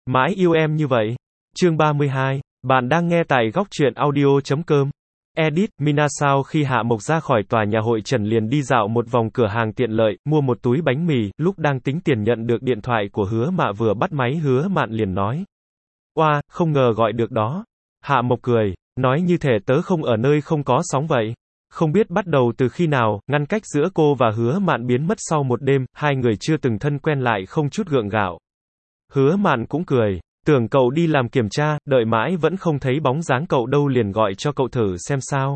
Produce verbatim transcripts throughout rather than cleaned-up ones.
Mãi yêu em như vậy. Chương ba mươi hai. Bạn đang nghe tại góc truyện audio chấm com. Edit, Mina sau khi Hạ Mộc ra khỏi tòa nhà hội Trần liền đi dạo một vòng cửa hàng tiện lợi, mua một túi bánh mì, lúc đang tính tiền nhận được điện thoại của Hứa Mạ vừa bắt máy Hứa Mạn liền nói. Oa, không ngờ gọi được đó. Hạ Mộc cười, nói như thể tớ không ở nơi không có sóng vậy. Không biết bắt đầu từ khi nào, ngăn cách giữa cô và Hứa Mạn biến mất sau một đêm, hai người chưa từng thân quen lại không chút gượng gạo. Hứa Mạn cũng cười, tưởng cậu đi làm kiểm tra, đợi mãi vẫn không thấy bóng dáng cậu đâu liền gọi cho cậu thử xem sao.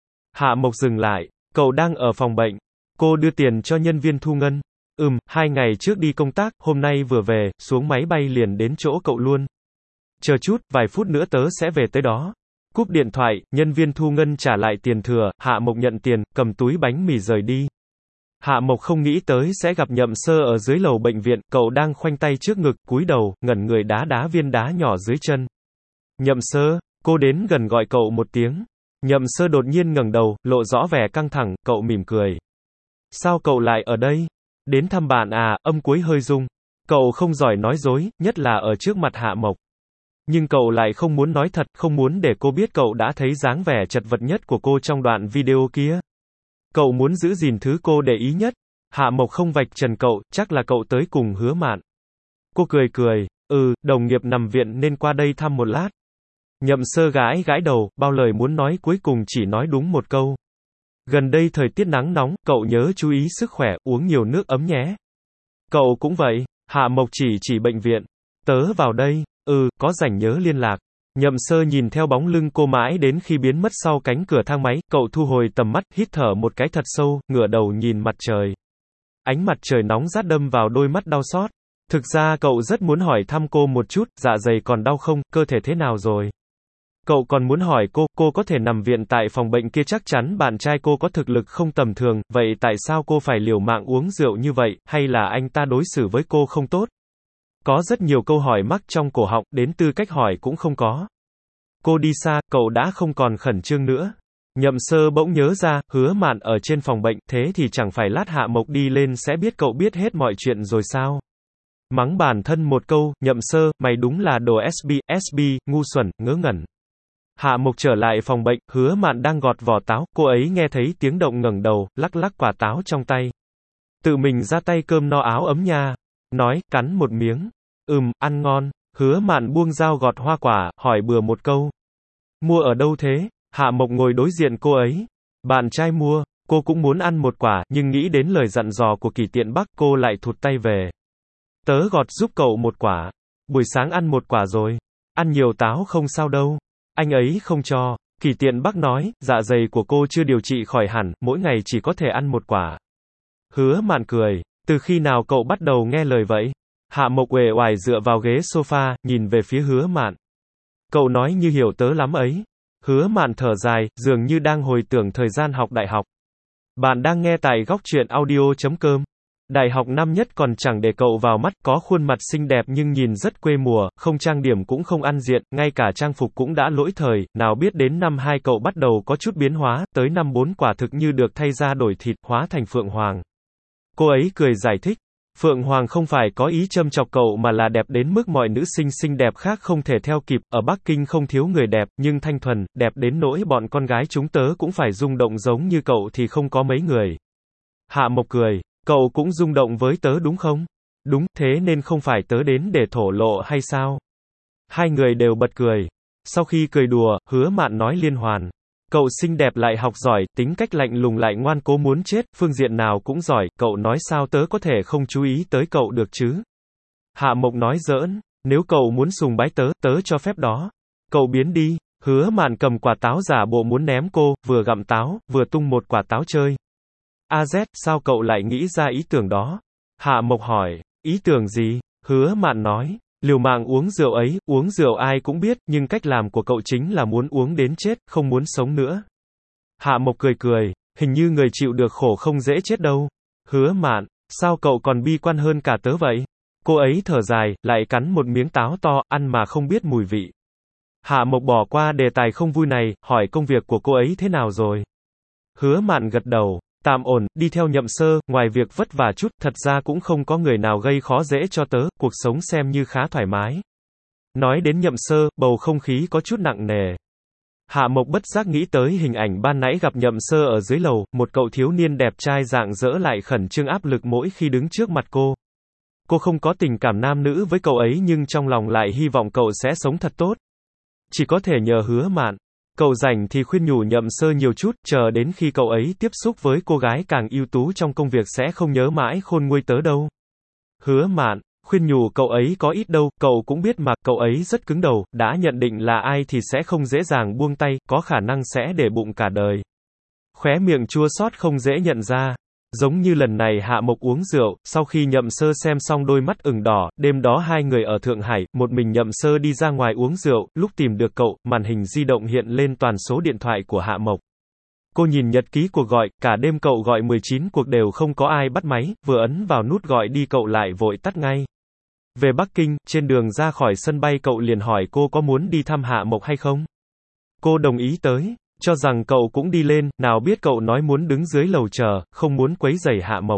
Hạ Mộc dừng lại, cậu đang ở phòng bệnh. Cô đưa tiền cho nhân viên thu ngân. Ừm, hai ngày trước đi công tác, hôm nay vừa về, xuống máy bay liền đến chỗ cậu luôn. Chờ chút, vài phút nữa tớ sẽ về tới đó. Cúp điện thoại, nhân viên thu ngân trả lại tiền thừa, Hạ Mộc nhận tiền, cầm túi bánh mì rời đi. Hạ Mộc không nghĩ tới sẽ gặp Nhậm Sơ ở dưới lầu bệnh viện, cậu đang khoanh tay trước ngực, cúi đầu, ngẩn người đá đá viên đá nhỏ dưới chân. Nhậm Sơ, cô đến gần gọi cậu một tiếng. Nhậm Sơ đột nhiên ngẩng đầu, lộ rõ vẻ căng thẳng, cậu mỉm cười. Sao cậu lại ở đây? Đến thăm bạn à, âm cuối hơi rung. Cậu không giỏi nói dối, nhất là ở trước mặt Hạ Mộc. Nhưng cậu lại không muốn nói thật, không muốn để cô biết cậu đã thấy dáng vẻ chật vật nhất của cô trong đoạn video kia. Cậu muốn giữ gìn thứ cô để ý nhất. Hạ Mộc không vạch trần cậu, chắc là cậu tới cùng Hứa Mạn. Cô cười cười, ừ, đồng nghiệp nằm viện nên qua đây thăm một lát. Nhậm Sơ gãi gãi đầu, bao lời muốn nói cuối cùng chỉ nói đúng một câu. Gần đây thời tiết nắng nóng, cậu nhớ chú ý sức khỏe, uống nhiều nước ấm nhé. Cậu cũng vậy. Hạ Mộc chỉ chỉ bệnh viện. Tớ vào đây, ừ, có rảnh nhớ liên lạc. Nhậm Sơ nhìn theo bóng lưng cô mãi đến khi biến mất sau cánh cửa thang máy, cậu thu hồi tầm mắt, hít thở một cái thật sâu, ngửa đầu nhìn mặt trời. Ánh mặt trời nóng rát đâm vào đôi mắt đau xót. Thực ra cậu rất muốn hỏi thăm cô một chút, dạ dày còn đau không, cơ thể thế nào rồi? Cậu còn muốn hỏi cô, cô có thể nằm viện tại phòng bệnh kia chắc chắn bạn trai cô có thực lực không tầm thường, vậy tại sao cô phải liều mạng uống rượu như vậy, hay là anh ta đối xử với cô không tốt? Có rất nhiều câu hỏi mắc trong cổ họng, đến tư cách hỏi cũng không có. Cô đi xa, cậu đã không còn khẩn trương nữa. Nhậm Sơ bỗng nhớ ra, Hứa Mạn ở trên phòng bệnh, thế thì chẳng phải lát Hạ Mộc đi lên sẽ biết cậu biết hết mọi chuyện rồi sao? Mắng bản thân một câu, Nhậm Sơ, mày đúng là đồ ét bê, ét bê, ngu xuẩn, ngớ ngẩn. Hạ Mộc trở lại phòng bệnh, Hứa Mạn đang gọt vỏ táo, cô ấy nghe thấy tiếng động ngẩng đầu, lắc lắc quả táo trong tay. Tự mình ra tay cơm no áo ấm nha. Nói, cắn một miếng. Ừm, ăn ngon. Hứa Mạn buông dao gọt hoa quả, hỏi bừa một câu. Mua ở đâu thế? Hạ Mộc ngồi đối diện cô ấy. Bạn trai mua. Cô cũng muốn ăn một quả, nhưng nghĩ đến lời dặn dò của Kỷ Tiện Bắc, cô lại thụt tay về. Tớ gọt giúp cậu một quả. Buổi sáng ăn một quả rồi. Ăn nhiều táo không sao đâu. Anh ấy không cho. Kỷ Tiện Bắc nói, dạ dày của cô chưa điều trị khỏi hẳn, mỗi ngày chỉ có thể ăn một quả. Hứa Mạn cười. Từ khi nào cậu bắt đầu nghe lời vậy? Hạ Mộc uể oải dựa vào ghế sofa, nhìn về phía Hứa Mạn. Cậu nói như hiểu tớ lắm ấy. Hứa Mạn thở dài, dường như đang hồi tưởng thời gian học đại học. Bạn đang nghe tại góc truyện audio chấm com. Đại học năm nhất còn chẳng để cậu vào mắt, có khuôn mặt xinh đẹp nhưng nhìn rất quê mùa, không trang điểm cũng không ăn diện, ngay cả trang phục cũng đã lỗi thời, nào biết đến năm hai cậu bắt đầu có chút biến hóa, tới năm bốn quả thực như được thay da đổi thịt, hóa thành Phượng Hoàng. Cô ấy cười giải thích. Phượng Hoàng không phải có ý châm chọc cậu mà là đẹp đến mức mọi nữ sinh xinh đẹp khác không thể theo kịp, ở Bắc Kinh không thiếu người đẹp, nhưng thanh thuần, đẹp đến nỗi bọn con gái chúng tớ cũng phải rung động giống như cậu thì không có mấy người. Hạ Mộc cười, cậu cũng rung động với tớ đúng không? Đúng, thế nên không phải tớ đến để thổ lộ hay sao? Hai người đều bật cười. Sau khi cười đùa, Hứa Mạn nói liên hoàn. Cậu xinh đẹp lại học giỏi, tính cách lạnh lùng lại ngoan cố muốn chết, phương diện nào cũng giỏi, cậu nói sao tớ có thể không chú ý tới cậu được chứ? Hạ Mộc nói giỡn, nếu cậu muốn sùng bái tớ, tớ cho phép đó. Cậu biến đi. Hứa Mạn cầm quả táo giả bộ muốn ném cô, vừa gặm táo, vừa tung một quả táo chơi. A Z, sao cậu lại nghĩ ra ý tưởng đó? Hạ Mộc hỏi, ý tưởng gì? Hứa Mạn nói. Liều mạng uống rượu ấy, uống rượu ai cũng biết, nhưng cách làm của cậu chính là muốn uống đến chết, không muốn sống nữa. Hạ Mộc cười cười, hình như người chịu được khổ không dễ chết đâu. Hứa Mạn, sao cậu còn bi quan hơn cả tớ vậy? Cô ấy thở dài, lại cắn một miếng táo to, ăn mà không biết mùi vị. Hạ Mộc bỏ qua đề tài không vui này, hỏi công việc của cô ấy thế nào rồi? Hứa Mạn gật đầu. Tạm ổn, đi theo Nhậm Sơ, ngoài việc vất vả chút, thật ra cũng không có người nào gây khó dễ cho tớ, cuộc sống xem như khá thoải mái. Nói đến Nhậm Sơ, bầu không khí có chút nặng nề. Hạ Mộc bất giác nghĩ tới hình ảnh ban nãy gặp Nhậm Sơ ở dưới lầu, một cậu thiếu niên đẹp trai rạng rỡ lại khẩn trương áp lực mỗi khi đứng trước mặt cô. Cô không có tình cảm nam nữ với cậu ấy nhưng trong lòng lại hy vọng cậu sẽ sống thật tốt. Chỉ có thể nhờ Hứa Mạn. Cậu rảnh thì khuyên nhủ Nhậm Sơ nhiều chút, chờ đến khi cậu ấy tiếp xúc với cô gái càng ưu tú trong công việc sẽ không nhớ mãi khôn nguôi tớ đâu. Hứa Mạn, khuyên nhủ cậu ấy có ít đâu, cậu cũng biết mà, cậu ấy rất cứng đầu, đã nhận định là ai thì sẽ không dễ dàng buông tay, có khả năng sẽ để bụng cả đời. Khóe miệng chua xót không dễ nhận ra. Giống như lần này Hạ Mộc uống rượu, sau khi Nhậm Sơ xem xong đôi mắt ửng đỏ, đêm đó hai người ở Thượng Hải, một mình Nhậm Sơ đi ra ngoài uống rượu, lúc tìm được cậu, màn hình di động hiện lên toàn số điện thoại của Hạ Mộc. Cô nhìn nhật ký cuộc gọi, cả đêm cậu gọi mười chín cuộc đều không có ai bắt máy, vừa ấn vào nút gọi đi cậu lại vội tắt ngay. Về Bắc Kinh, trên đường ra khỏi sân bay cậu liền hỏi cô có muốn đi thăm Hạ Mộc hay không. Cô đồng ý tới, cho rằng cậu cũng đi lên, nào biết cậu nói muốn đứng dưới lầu chờ, không muốn quấy rầy Hạ Mộc.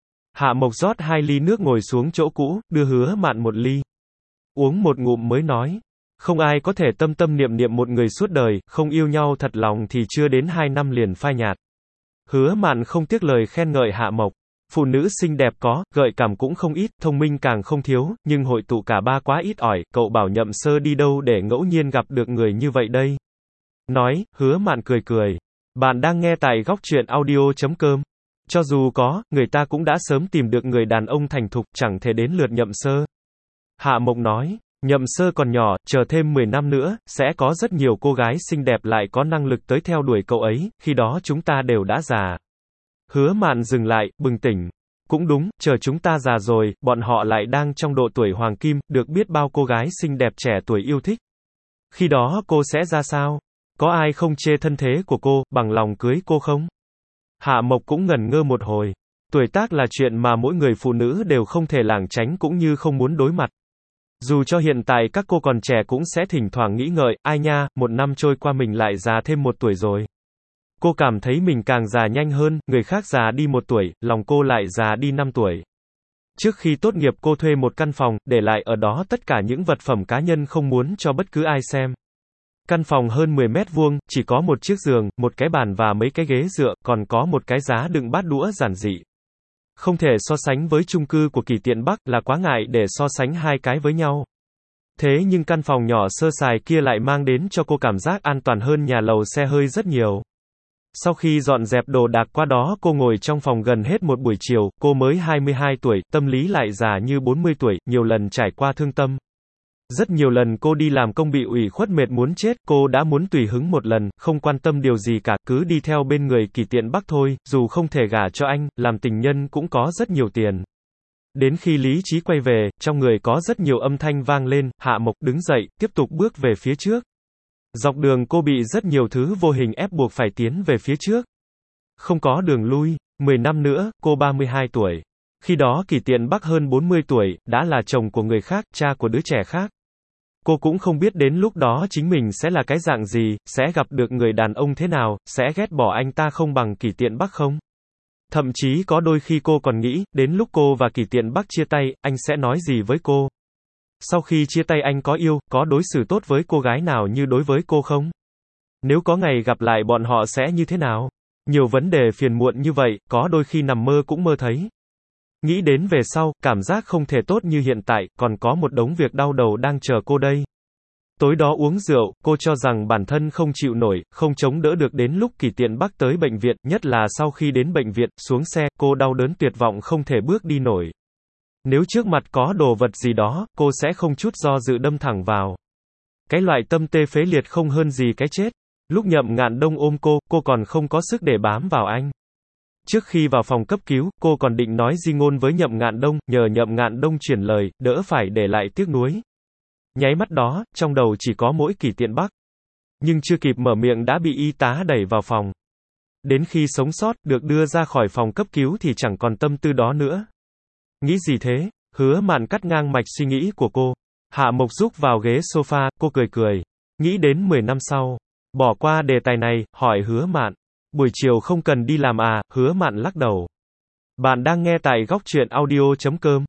Hạ Mộc rót hai ly nước ngồi xuống chỗ cũ, đưa Hứa Mạn một ly. Uống một ngụm mới nói, không ai có thể tâm tâm niệm niệm một người suốt đời, không yêu nhau thật lòng thì chưa đến hai năm liền phai nhạt. Hứa Mạn không tiếc lời khen ngợi Hạ Mộc. Phụ nữ xinh đẹp có, gợi cảm cũng không ít, thông minh càng không thiếu, nhưng hội tụ cả ba quá ít ỏi, cậu bảo Nhậm Sơ đi đâu để ngẫu nhiên gặp được người như vậy đây. Nói, Hứa Mạn cười cười. Bạn đang nghe tại góc truyện audio chấm com. Cho dù có, người ta cũng đã sớm tìm được người đàn ông thành thục, chẳng thể đến lượt Nhậm Sơ. Hạ Mộc nói, Nhậm Sơ còn nhỏ, chờ thêm mười năm nữa, sẽ có rất nhiều cô gái xinh đẹp lại có năng lực tới theo đuổi cậu ấy, khi đó chúng ta đều đã già. Hứa Mạn dừng lại, bừng tỉnh. Cũng đúng, chờ chúng ta già rồi, bọn họ lại đang trong độ tuổi hoàng kim, được biết bao cô gái xinh đẹp trẻ tuổi yêu thích. Khi đó cô sẽ ra sao? Có ai không chê thân thế của cô, bằng lòng cưới cô không? Hạ Mộc cũng ngẩn ngơ một hồi. Tuổi tác là chuyện mà mỗi người phụ nữ đều không thể lảng tránh cũng như không muốn đối mặt. Dù cho hiện tại các cô còn trẻ cũng sẽ thỉnh thoảng nghĩ ngợi, ai nha, một năm trôi qua mình lại già thêm một tuổi rồi. Cô cảm thấy mình càng già nhanh hơn, người khác già đi một tuổi, lòng cô lại già đi năm tuổi. Trước khi tốt nghiệp cô thuê một căn phòng, để lại ở đó tất cả những vật phẩm cá nhân không muốn cho bất cứ ai xem. Căn phòng hơn mười mét vuông, chỉ có một chiếc giường, một cái bàn và mấy cái ghế dựa, còn có một cái giá đựng bát đũa giản dị. Không thể so sánh với chung cư của Kỳ Tiện Bắc, là quá ngại để so sánh hai cái với nhau. Thế nhưng căn phòng nhỏ sơ sài kia lại mang đến cho cô cảm giác an toàn hơn nhà lầu xe hơi rất nhiều. Sau khi dọn dẹp đồ đạc qua đó cô ngồi trong phòng gần hết một buổi chiều, cô mới hai mươi hai tuổi, tâm lý lại già như bốn mươi tuổi, nhiều lần trải qua thương tâm. Rất nhiều lần cô đi làm công bị ủy khuất mệt muốn chết, cô đã muốn tùy hứng một lần, không quan tâm điều gì cả, cứ đi theo bên người Kỳ Tiện Bắc thôi, dù không thể gả cho anh, làm tình nhân cũng có rất nhiều tiền. Đến khi lý trí quay về, trong người có rất nhiều âm thanh vang lên, Hạ Mộc đứng dậy, tiếp tục bước về phía trước. Dọc đường cô bị rất nhiều thứ vô hình ép buộc phải tiến về phía trước. Không có đường lui, mười năm nữa, cô ba mươi hai tuổi. Khi đó Kỳ Tiện Bắc hơn bốn mươi tuổi, đã là chồng của người khác, cha của đứa trẻ khác. Cô cũng không biết đến lúc đó chính mình sẽ là cái dạng gì, sẽ gặp được người đàn ông thế nào, sẽ ghét bỏ anh ta không bằng Kỳ Tiện Bắc không? Thậm chí có đôi khi cô còn nghĩ, đến lúc cô và Kỳ Tiện Bắc chia tay, anh sẽ nói gì với cô? Sau khi chia tay anh có yêu, có đối xử tốt với cô gái nào như đối với cô không? Nếu có ngày gặp lại bọn họ sẽ như thế nào? Nhiều vấn đề phiền muộn như vậy, có đôi khi nằm mơ cũng mơ thấy. Nghĩ đến về sau, cảm giác không thể tốt như hiện tại, còn có một đống việc đau đầu đang chờ cô đây. Tối đó uống rượu, cô cho rằng bản thân không chịu nổi, không chống đỡ được đến lúc Kỳ Tiện Bắc tới bệnh viện, nhất là sau khi đến bệnh viện, xuống xe, cô đau đớn tuyệt vọng không thể bước đi nổi. Nếu trước mặt có đồ vật gì đó, cô sẽ không chút do dự đâm thẳng vào. Cái loại tâm tê phế liệt không hơn gì cái chết. Lúc Nhậm Ngạn Đông ôm cô, cô còn không có sức để bám vào anh. Trước khi vào phòng cấp cứu, cô còn định nói di ngôn với Nhậm Ngạn Đông, nhờ Nhậm Ngạn Đông truyền lời, đỡ phải để lại tiếc nuối. Nháy mắt đó, trong đầu chỉ có mỗi Kỳ Tiện Bắc. Nhưng chưa kịp mở miệng đã bị y tá đẩy vào phòng. Đến khi sống sót, được đưa ra khỏi phòng cấp cứu thì chẳng còn tâm tư đó nữa. Nghĩ gì thế? Hứa Mạn cắt ngang mạch suy nghĩ của cô. Hạ Mộc rúc vào ghế sofa, cô cười cười. Nghĩ đến mười năm sau. Bỏ qua đề tài này, hỏi Hứa Mạn. Buổi chiều không cần đi làm à? Hứa Mạn lắc đầu. Bạn đang nghe tại góc truyện audio chấm com.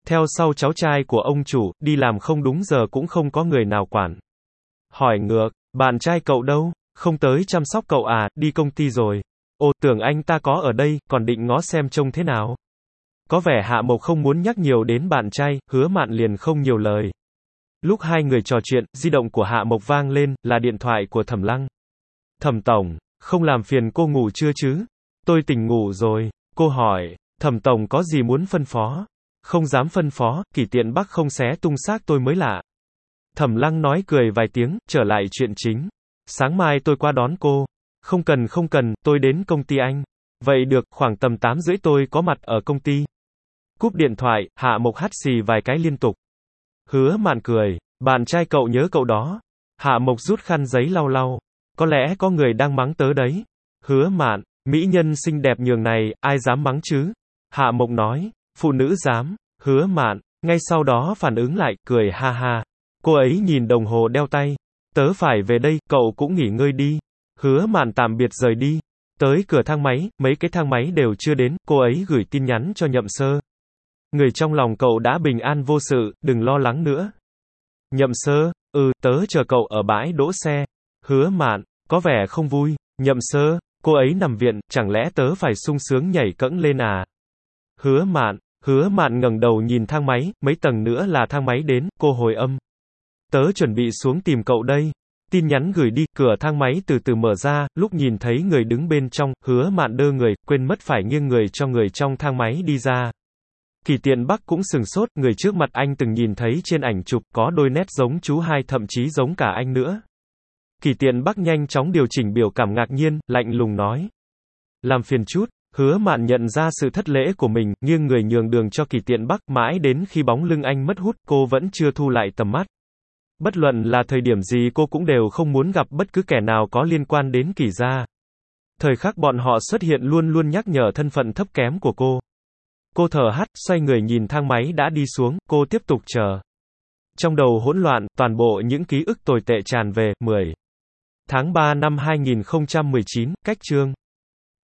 Theo sau cháu trai của ông chủ, đi làm không đúng giờ cũng không có người nào quản. Hỏi ngược, bạn trai cậu đâu? Không tới chăm sóc cậu à, đi công ty rồi. Ồ, tưởng anh ta có ở đây, còn định ngó xem trông thế nào. Có vẻ Hạ Mộc không muốn nhắc nhiều đến bạn trai, Hứa Mạn liền không nhiều lời. Lúc hai người trò chuyện, di động của Hạ Mộc vang lên, là điện thoại của Thẩm Lăng. Thẩm tổng, không làm phiền cô ngủ chưa chứ? Tôi tỉnh ngủ rồi. Cô hỏi, Thẩm tổng có gì muốn phân phó? Không dám phân phó, Kỷ Tiện Bắc không xé tung xác tôi mới lạ. Thẩm Lăng nói cười vài tiếng, trở lại chuyện chính. Sáng mai tôi qua đón cô. Không cần không cần, tôi đến công ty anh. Vậy được, khoảng tầm tám rưỡi tôi có mặt ở công ty. Cúp điện thoại, Hạ Mộc hắt xì vài cái liên tục. Hứa Mạn cười, bạn trai cậu nhớ cậu đó. Hạ Mộc rút khăn giấy lau lau. Có lẽ có người đang mắng tớ đấy. Hứa Mạn, mỹ nhân xinh đẹp nhường này, ai dám mắng chứ? Hạ Mộc nói, phụ nữ dám. Hứa Mạn, ngay sau đó phản ứng lại, cười ha ha. Cô ấy nhìn đồng hồ đeo tay. Tớ phải về đây, cậu cũng nghỉ ngơi đi. Hứa Mạn tạm biệt rời đi. Tới cửa thang máy, mấy cái thang máy đều chưa đến, cô ấy gửi tin nhắn cho Nhậm Sơ. Người trong lòng cậu đã bình an vô sự, đừng lo lắng nữa. Nhậm Sơ, ừ, tớ chờ cậu ở bãi đỗ xe. Hứa Mạn, có vẻ không vui. Nhậm Sơ, cô ấy nằm viện, chẳng lẽ tớ phải sung sướng nhảy cẫng lên à? Hứa Mạn, Hứa Mạn ngẩng đầu nhìn thang máy, mấy tầng nữa là thang máy đến, cô hồi âm. Tớ chuẩn bị xuống tìm cậu đây. Tin nhắn gửi đi, cửa thang máy từ từ mở ra, lúc nhìn thấy người đứng bên trong, Hứa Mạn đơ người, quên mất phải nghiêng người cho người trong thang máy đi ra. Kỷ Tiện Bắc cũng sừng sốt, người trước mặt anh từng nhìn thấy trên ảnh chụp, có đôi nét giống chú hai, thậm chí giống cả anh nữa. Kỷ Tiện Bắc nhanh chóng điều chỉnh biểu cảm ngạc nhiên, lạnh lùng nói. Làm phiền chút. Hứa Mạn nhận ra sự thất lễ của mình, nghiêng người nhường đường cho Kỷ Tiện Bắc, mãi đến khi bóng lưng anh mất hút, cô vẫn chưa thu lại tầm mắt. Bất luận là thời điểm gì cô cũng đều không muốn gặp bất cứ kẻ nào có liên quan đến Kỷ gia. Thời khắc bọn họ xuất hiện luôn luôn nhắc nhở thân phận thấp kém của cô. Cô thở hắt, xoay người nhìn thang máy đã đi xuống, cô tiếp tục chờ. Trong đầu hỗn loạn, toàn bộ những ký ức tồi tệ tràn về. Mười tháng ba năm hai nghìn không trăm mười chín, cách chương.